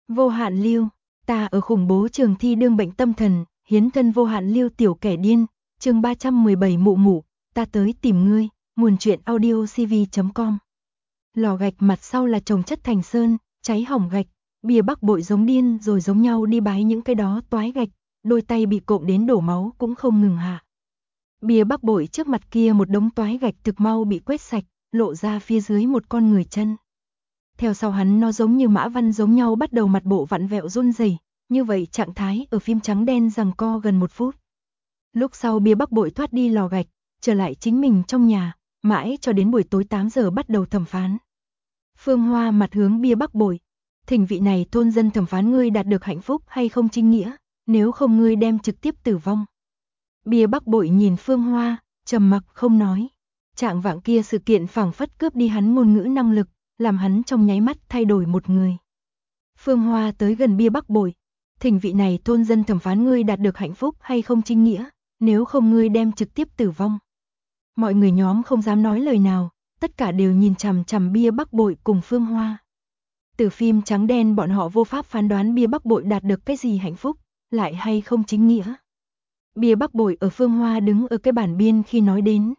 Vô hạn lưu, ta ở khủng bố trường thi đương bệnh tâm thần, hiến thân vô hạn lưu tiểu kẻ điên, chương 317 mụ mụ, ta tới tìm ngươi, nguồn truyện audio cv.com. Lò gạch mặt sau là trồng chất thành sơn, cháy hỏng gạch, bìa bắc bội giống điên rồi giống nhau đi bái những cái đó toái gạch, đôi tay bị cộm đến đổ máu cũng không ngừng hạ. Bìa bắc bội trước mặt kia một đống toái gạch thực mau bị quét sạch, lộ ra phía dưới một con người chân. Theo sau hắn nó giống như mã văn giống nhau bắt đầu mặt bộ vặn vẹo run rẩy, như vậy trạng thái ở phim trắng đen giằng co gần 1 phút. Lúc sau bìa bắc bội thoát đi lò gạch, trở lại chính mình trong nhà, mãi cho đến buổi tối 8 giờ bắt đầu thẩm phán. Phương Hoa mặt hướng bìa bắc bội, thỉnh vị này thôn dân thẩm phán ngươi đạt được hạnh phúc hay không chính nghĩa, nếu không ngươi đem trực tiếp tử vong. Bìa bắc bội nhìn Phương Hoa, trầm mặc không nói. Trạng vạng kia sự kiện phảng phất cướp đi hắn ngôn ngữ năng lực, làm hắn trong nháy mắt thay đổi một người. Phương Hoa tới gần bìa bắc bội, thỉnh vị này thôn dân thẩm phán ngươi đạt được hạnh phúc hay không chính nghĩa, nếu không ngươi đem trực tiếp tử vong. Mọi người nhóm không dám nói lời nào, tất cả đều nhìn chằm chằm bìa bắc bội cùng Phương Hoa. Từ phim trắng đen bọn họ vô pháp phán đoán bìa bắc bội đạt được cái gì hạnh phúc, lại hay không chính nghĩa. Bìa bắc bội ở Phương Hoa đứng ở cái bản biên khi nói đến.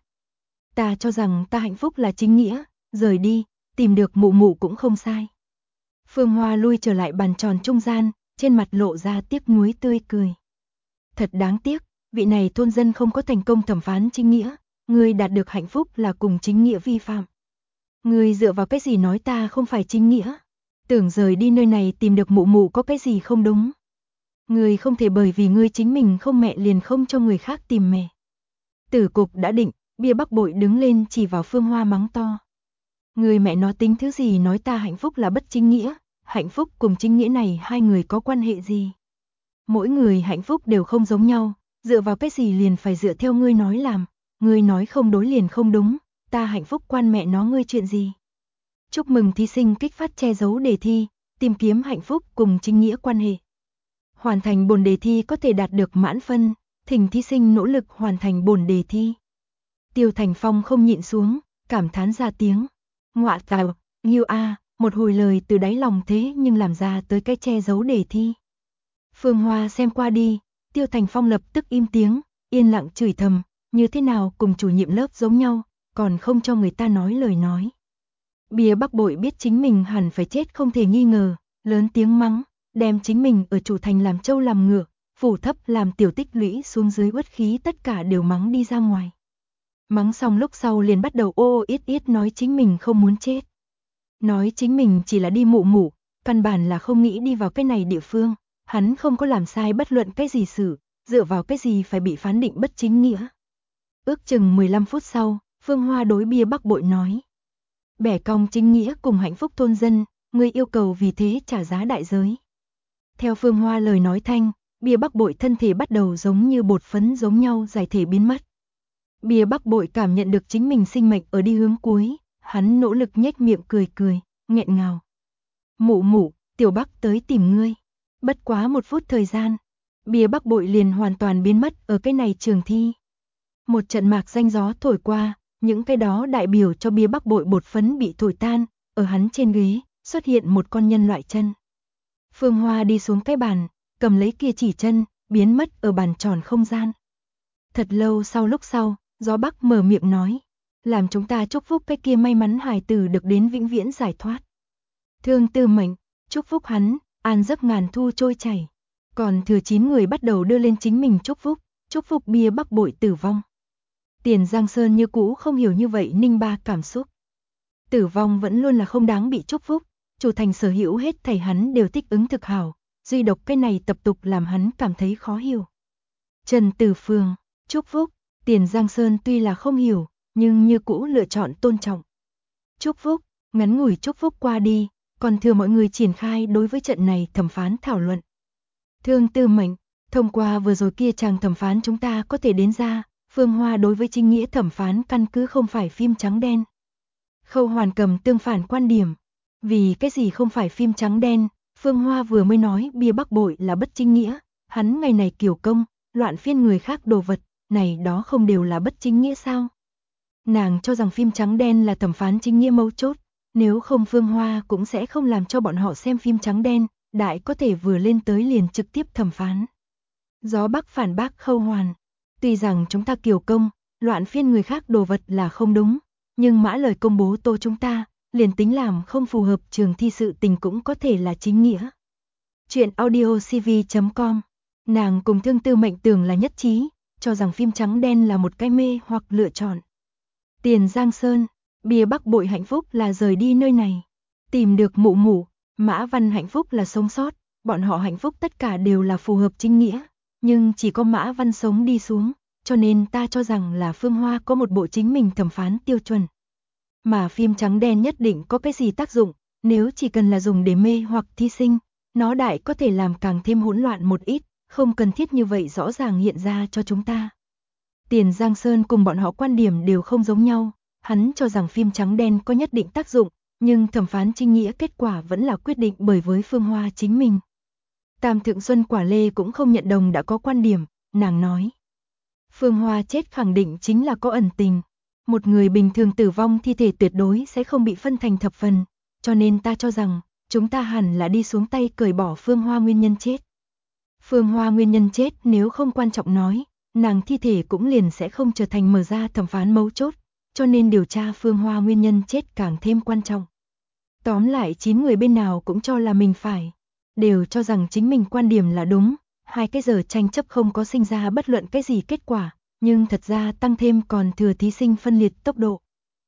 Ta cho rằng ta hạnh phúc là chính nghĩa, rời đi, tìm được mụ mụ cũng không sai. Phương Hoa lui trở lại bàn tròn trung gian, trên mặt lộ ra tiếc nuối tươi cười. Thật đáng tiếc, vị này thôn dân không có thành công thẩm phán chính nghĩa, ngươi đạt được hạnh phúc là cùng chính nghĩa vi phạm. Ngươi dựa vào cái gì nói ta không phải chính nghĩa? Tưởng rời đi nơi này tìm được mụ mụ có cái gì không đúng? Ngươi không thể bởi vì ngươi chính mình không mẹ liền không cho người khác tìm mẹ. Tử cục đã định, bìa bắc bội đứng lên chỉ vào Phương Hoa mắng to. Người mẹ nó tính thứ gì nói ta hạnh phúc là bất chính nghĩa, hạnh phúc cùng chính nghĩa này hai người có quan hệ gì? Mỗi người hạnh phúc đều không giống nhau, dựa vào cái gì liền phải dựa theo ngươi nói làm, ngươi nói không đối liền không đúng, ta hạnh phúc quan mẹ nó ngươi chuyện gì? Chúc mừng thí sinh kích phát che giấu đề thi, tìm kiếm hạnh phúc cùng chính nghĩa quan hệ. Hoàn thành bổn đề thi có thể đạt được mãn phân, thỉnh thí sinh nỗ lực hoàn thành bổn đề thi. Tiêu Thành Phong không nhịn xuống, cảm thán ra tiếng. Ngọa tào, nghiêu a, một hồi lời từ đáy lòng thế nhưng làm ra tới cái che giấu đề thi. Phương Hoa xem qua đi, Tiêu Thành Phong lập tức im tiếng, yên lặng chửi thầm, như thế nào cùng chủ nhiệm lớp giống nhau, còn không cho người ta nói lời nói. Bìa bắc bội biết chính mình hẳn phải chết không thể nghi ngờ, lớn tiếng mắng, đem chính mình ở chủ thành làm trâu làm ngựa, phủ thấp làm tiểu tích lũy xuống dưới uất khí tất cả đều mắng đi ra ngoài. Mắng xong lúc sau liền bắt đầu ô ô yết yết nói chính mình không muốn chết. Nói chính mình chỉ là đi mụ mụ, căn bản là không nghĩ đi vào cái này địa phương, hắn không có làm sai bất luận cái gì sự, dựa vào cái gì phải bị phán định bất chính nghĩa. Ước chừng 15 phút sau, Phương Hoa đối bìa bắc bội nói. Bẻ cong chính nghĩa cùng hạnh phúc thôn dân, ngươi yêu cầu vì thế trả giá đại giới. Theo Phương Hoa lời nói thanh, bìa bắc bội thân thể bắt đầu giống như bột phấn giống nhau giải thể biến mất. Bìa bắc bội cảm nhận được chính mình sinh mệnh ở đi hướng cuối, hắn nỗ lực nhếch miệng cười cười, nghẹn ngào. Mụ mụ, tiểu bắc tới tìm ngươi. Bất quá 1 phút thời gian, bìa bắc bội liền hoàn toàn biến mất ở cái này trường thi. Một trận mạc danh gió thổi qua, những cái đó đại biểu cho bìa bắc bội bột phấn bị thổi tan, ở hắn trên ghế, xuất hiện một con nhân loại chân. Phương Hoa đi xuống cái bàn, cầm lấy kia chỉ chân, biến mất ở bàn tròn không gian. Thật lâu lúc sau, gió bắc mở miệng nói, làm chúng ta chúc phúc cái kia may mắn hài tử được đến vĩnh viễn giải thoát. Thương Tư Mệnh, chúc phúc hắn, an giấc ngàn thu trôi chảy. Còn thừa 9 người bắt đầu đưa lên chính mình chúc phúc bìa bắc bội tử vong. Tiền Giang Sơn như cũ không hiểu như vậy ninh ba cảm xúc. Tử vong vẫn luôn là không đáng bị chúc phúc, chủ thành sở hữu hết thảy hắn đều thích ứng thực hảo, duy độc cái này tập tục làm hắn cảm thấy khó hiểu. Trần Tử Phương, chúc phúc, Tiền Giang Sơn tuy là không hiểu, nhưng như cũ lựa chọn tôn trọng. Chúc phúc, ngắn ngủi chúc phúc qua đi, còn thừa mọi người triển khai đối với trận này thẩm phán thảo luận. Thương Tư Mệnh, thông qua vừa rồi kia chàng thẩm phán chúng ta có thể đến ra, Phương Hoa đối với chính nghĩa thẩm phán căn cứ không phải phim trắng đen. Khâu Hoàn cầm tương phản quan điểm. Vì cái gì không phải phim trắng đen, Phương Hoa vừa mới nói bìa bắc bội là bất chính nghĩa, hắn ngày này kiều công, loạn phiên người khác đồ vật, này đó không đều là bất chính nghĩa sao? Nàng cho rằng phim trắng đen là thẩm phán chính nghĩa mấu chốt, nếu không Phương Hoa cũng sẽ không làm cho bọn họ xem phim trắng đen, đại có thể vừa lên tới liền trực tiếp thẩm phán. Gió Bắc phản bác Khâu Hoàn. Tuy rằng chúng ta kiều công, loạn phiên người khác đồ vật là không đúng, nhưng mã lời công bố tô chúng ta, liền tính làm không phù hợp trường thi sự tình cũng có thể là chính nghĩa. Chuyện audiocv.com. Nàng cùng Thương Tư Mệnh Tường là nhất trí, cho rằng phim trắng đen là một cái mê hoặc lựa chọn. Tiền Giang Sơn, bìa Bắc Bội hạnh phúc là rời đi nơi này. Tìm được mụ mụ, Mã Văn hạnh phúc là sống sót, bọn họ hạnh phúc tất cả đều là phù hợp chính nghĩa. Nhưng chỉ có Mã Văn sống đi xuống, cho nên ta cho rằng là Phương Hoa có một bộ chính mình thẩm phán tiêu chuẩn. Mà phim trắng đen nhất định có cái gì tác dụng, nếu chỉ cần là dùng để mê hoặc thí sinh, nó đại có thể làm càng thêm hỗn loạn một ít, không cần thiết như vậy rõ ràng hiện ra cho chúng ta. Tiền Giang Sơn cùng bọn họ quan điểm đều không giống nhau, hắn cho rằng phim trắng đen có nhất định tác dụng, nhưng thẩm phán chính nghĩa kết quả vẫn là quyết định bởi với Phương Hoa chính mình. Tam Thượng Xuân Quả Lê cũng không nhận đồng đã có quan điểm, nàng nói. Phương Hoa chết khẳng định chính là có ẩn tình. Một người bình thường tử vong thi thể tuyệt đối sẽ không bị phân thành thập phần, cho nên ta cho rằng, chúng ta hẳn là đi xuống tay cởi bỏ Phương Hoa nguyên nhân chết. Phương Hoa nguyên nhân chết nếu không quan trọng nói, nàng thi thể cũng liền sẽ không trở thành mở ra thẩm phán mấu chốt, cho nên điều tra Phương Hoa nguyên nhân chết càng thêm quan trọng. Tóm lại 9 người bên nào cũng cho là mình phải, đều cho rằng chính mình quan điểm là đúng, 2 cái giờ tranh chấp không có sinh ra bất luận cái gì kết quả, nhưng thật ra tăng thêm còn thừa thí sinh phân liệt tốc độ.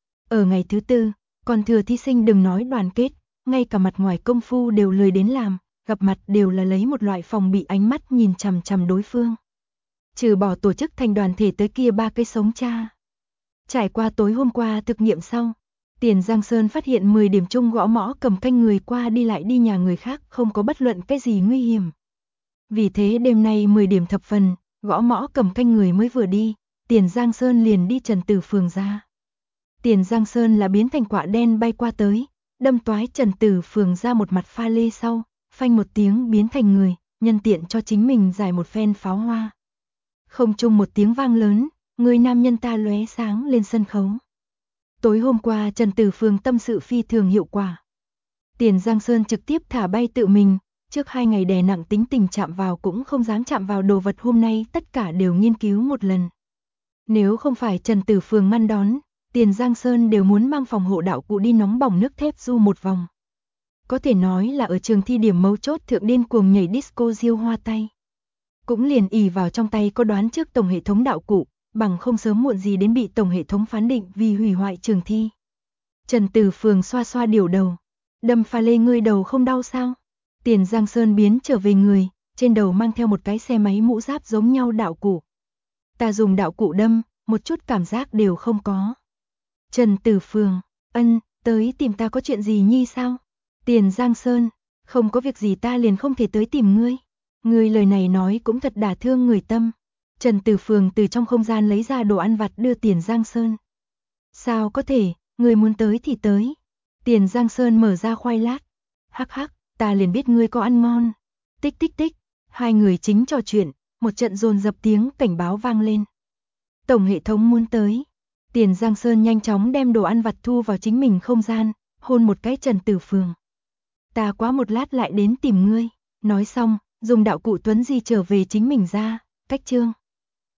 Ở ngày thứ tư, còn thừa thí sinh đừng nói đoàn kết, ngay cả mặt ngoài công phu đều lười đến làm, gặp mặt đều là lấy một loại phòng bị ánh mắt nhìn chằm chằm đối phương. Trừ bỏ tổ chức thành đoàn thể tới kia 3 cái sống cha. Trải qua tối hôm qua thực nghiệm sau, Tiền Giang Sơn phát hiện 10 điểm chung gõ mõ cầm canh người qua đi lại đi nhà người khác không có bất luận cái gì nguy hiểm. Vì thế đêm nay 10 điểm thập phần, gõ mõ cầm canh người mới vừa đi, Tiền Giang Sơn liền đi Trần Tử Phường ra. Tiền Giang Sơn là biến thành quả đen bay qua tới, đâm toái Trần Tử Phường ra một mặt pha lê sau, phanh một tiếng biến thành người, nhân tiện cho chính mình giải một phen pháo hoa. Không chung một tiếng vang lớn, người nam nhân ta lóe sáng lên sân khấu. Tối hôm qua Trần Tử Phường tâm sự phi thường hiệu quả. Tiền Giang Sơn trực tiếp thả bay tự mình, trước 2 ngày đè nặng tính tình chạm vào cũng không dám chạm vào đồ vật hôm nay tất cả đều nghiên cứu một lần. Nếu không phải Trần Tử Phường ngăn đón, Tiền Giang Sơn đều muốn mang phòng hộ đạo cụ đi nóng bỏng nước thép du một vòng. Có thể nói là ở trường thi điểm mấu chốt thượng điên cuồng nhảy disco diêu hoa tay. Cũng liền ỷ vào trong tay có đoán trước tổng hệ thống đạo cụ, bằng không sớm muộn gì đến bị tổng hệ thống phán định vì hủy hoại trường thi. Trần Tử Phường xoa xoa điều đầu. Đâm pha lê ngươi đầu không đau sao? Tiền Giang Sơn biến trở về người, trên đầu mang theo một cái xe máy mũ giáp giống nhau đạo cụ. Ta dùng đạo cụ đâm, một chút cảm giác đều không có. Trần Tử Phường, tới tìm ta có chuyện gì nhi sao? Tiền Giang Sơn, không có việc gì ta liền không thể tới tìm ngươi. Ngươi lời này nói cũng thật đả thương người tâm. Trần Tử Phường từ trong không gian lấy ra đồ ăn vặt đưa Tiền Giang Sơn. Sao có thể, ngươi muốn tới thì tới. Tiền Giang Sơn mở ra khoai lát. Hắc hắc, ta liền biết ngươi có ăn ngon. Tích tích tích, 2 người chính trò chuyện, một trận dồn dập tiếng cảnh báo vang lên. Tổng hệ thống muốn tới. Tiền Giang Sơn nhanh chóng đem đồ ăn vặt thu vào chính mình không gian, hôn một cái Trần Tử Phường. Ta quá một lát lại đến tìm ngươi. Nói xong, dùng đạo cụ tuấn di trở về chính mình ra, cách chương.